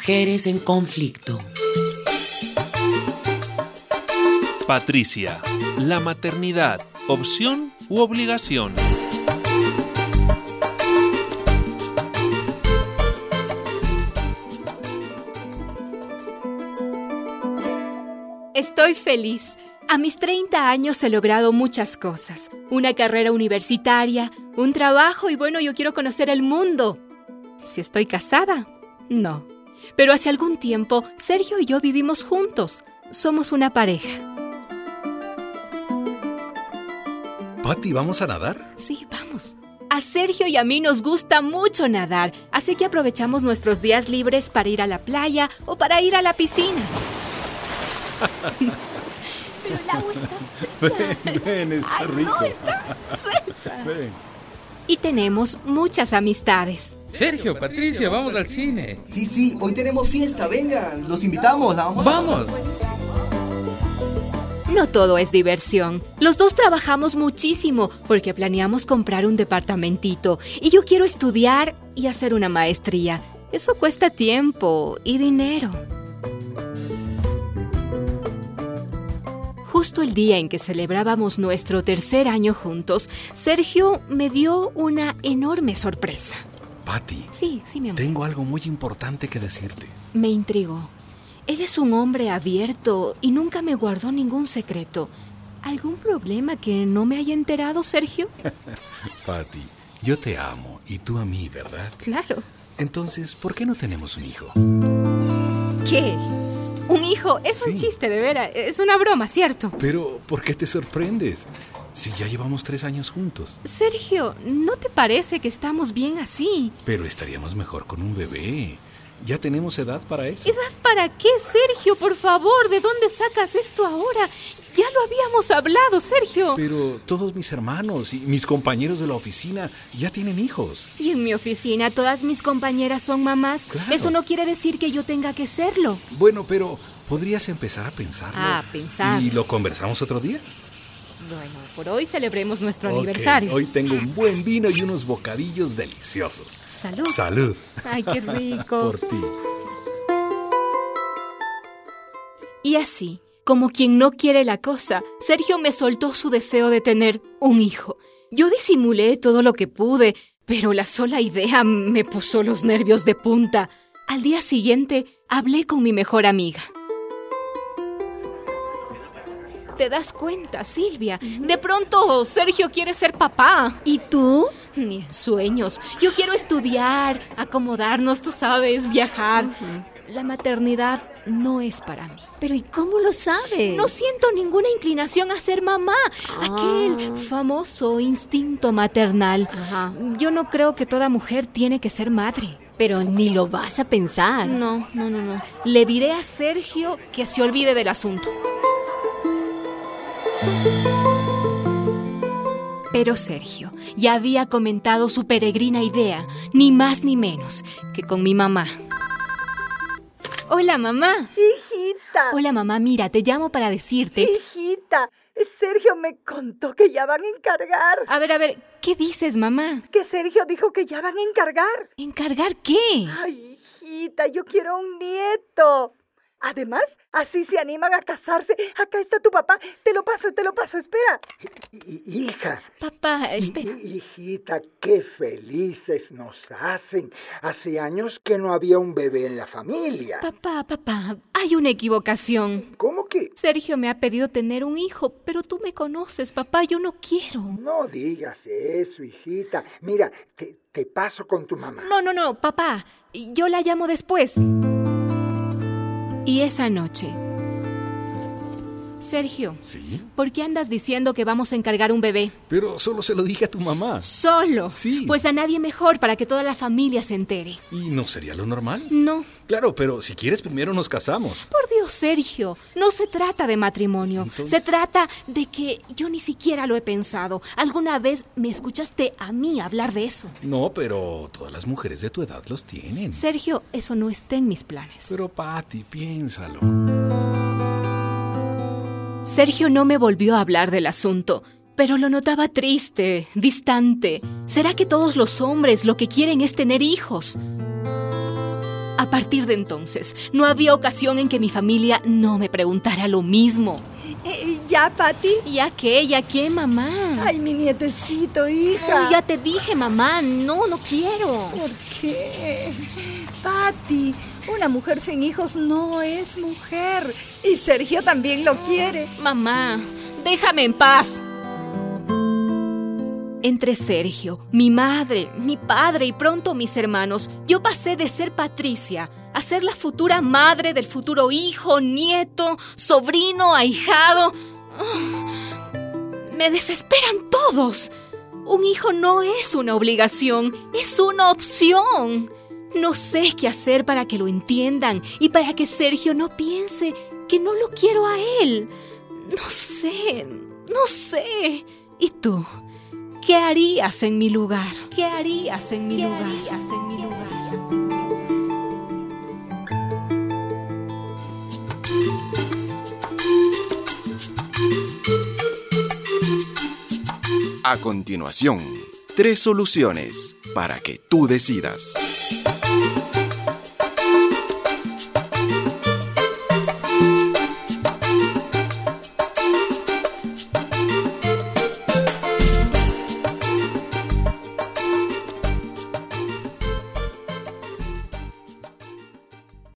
Mujeres en conflicto. Patricia, la maternidad, ¿opción u obligación? Estoy feliz. A mis 30 años he logrado muchas cosas. Una carrera universitaria, un trabajo y bueno, yo quiero conocer el mundo. ¿Si estoy casada? No. Pero hace algún tiempo, Sergio y yo vivimos juntos. Somos una pareja. Pati, ¿vamos a nadar? Sí, vamos. A Sergio y a mí nos gusta mucho nadar, así que aprovechamos nuestros días libres para ir a la playa o para ir a la piscina. Pero el agua está... Ven, está Ay, rico. no, está suelta. Ven. Y tenemos muchas amistades. Sergio, Patricia, vamos al cine. Sí, hoy tenemos fiesta, vengan, los invitamos, la vamos a ¡Vamos! No todo es diversión. Los dos trabajamos muchísimo porque planeamos comprar un departamentito. Y yo quiero estudiar y hacer una maestría. Eso cuesta tiempo y dinero. Justo el día en que celebrábamos nuestro tercer año juntos, Sergio me dio una enorme sorpresa. Pati, Sí, mi amor. tengo algo muy importante que decirte. Me intrigó. Él es un hombre abierto y nunca me guardó ningún secreto. ¿Algún problema que no me haya enterado, Sergio? Pati, yo te amo y tú a mí, ¿verdad? Claro. Entonces, ¿por qué no tenemos un hijo? ¿Qué? ¿Un hijo? Es un Sí. chiste, de veras. Es una broma, ¿cierto? Pero, ¿por qué te sorprendes? Si ya llevamos 3 años juntos. Sergio, ¿no te parece que estamos bien así? Pero estaríamos mejor con un bebé. Ya tenemos edad para eso. ¿Edad para qué, Sergio? Por favor, ¿de dónde sacas esto ahora? Ya lo habíamos hablado, Sergio. Pero todos mis hermanos y mis compañeros de la oficina ya tienen hijos. Y en mi oficina todas mis compañeras son mamás. Claro. Eso no quiere decir que yo tenga que serlo. Bueno, pero podrías empezar a pensarlo. Ah, pensar. ¿Y lo conversamos otro día? Bueno, por hoy celebremos nuestro Ok, aniversario. Hoy tengo un buen vino y unos bocadillos deliciosos. Salud. Salud. Ay, qué rico. Por ti. Y así, como quien no quiere la cosa, Sergio me soltó su deseo de tener un hijo. Yo disimulé todo lo que pude, pero la sola idea me puso los nervios de punta. Al día siguiente, hablé con mi mejor amiga. ¿Te das cuenta, Silvia? De pronto, Sergio quiere ser papá. ¿Y tú? Ni en sueños. Yo quiero estudiar, acomodarnos, tú sabes, viajar. La maternidad no es para mí. Pero ¿y cómo lo sabes? No siento ninguna inclinación a ser mamá. Aquel famoso instinto maternal. Ajá. Yo no creo que toda mujer tiene que ser madre. Pero ni lo vas a pensar. No. Le diré a Sergio que se olvide del asunto. Pero Sergio ya había comentado su peregrina idea, ni más ni menos que con mi mamá. Hola, mamá. Hijita, Hola, mamá, mira, te llamo para decirte... hijita, Sergio me contó que ya van a encargar. A ver, ¿qué dices, mamá? Que Sergio dijo que ya van a encargar. ¿Encargar qué? Ay, hijita, yo quiero un nieto. Además, así se animan a casarse. Acá está tu papá. Te lo paso, espera. Hija, Papá, espera. hijita, qué felices nos hacen. Hace años que no había un bebé en la familia. Papá, hay una equivocación. ¿Cómo que? Sergio me ha pedido tener un hijo, pero tú me conoces, papá, yo no quiero. No digas eso, hijita. Mira, te paso con tu mamá. No, papá, yo la llamo después. Y esa noche... Sergio, ¿Sí? ¿por qué andas diciendo que vamos a encargar un bebé? Pero solo se lo dije a tu mamá. ¿Solo? Sí. Pues a nadie mejor para que toda la familia se entere. ¿Y no sería lo normal? No. Claro, pero si quieres primero nos casamos. Por Dios, Sergio, no se trata de matrimonio. Entonces... Se trata de que yo ni siquiera lo he pensado. ¿Alguna vez me escuchaste a mí hablar de eso? No, pero todas las mujeres de tu edad los tienen. Sergio, eso no está en mis planes. Pero Pati, piénsalo. Sergio no me volvió a hablar del asunto, pero lo notaba triste, distante. ¿Será que todos los hombres lo que quieren es tener hijos? A partir de entonces, no había ocasión en que mi familia no me preguntara lo mismo. ¿Ya, Pati? ¿Ya qué, mamá? Ay, mi nietecito, hija. No, ya te dije, mamá, no quiero. ¿Por qué? Pati, una mujer sin hijos no es mujer. Y Sergio también lo quiere. Mamá, déjame en paz. Entre Sergio, mi madre, mi padre y pronto mis hermanos, yo pasé de ser Patricia a ser la futura madre del futuro hijo, nieto, sobrino, ahijado. Me desesperan todos. Un hijo no es una obligación, es una opción. No sé qué hacer para que lo entiendan y para que Sergio no piense que no lo quiero a él. No sé. ¿Y tú? ¿Qué harías en mi lugar? ¿Qué harías en mi lugar? A continuación, 3 soluciones para que tú decidas.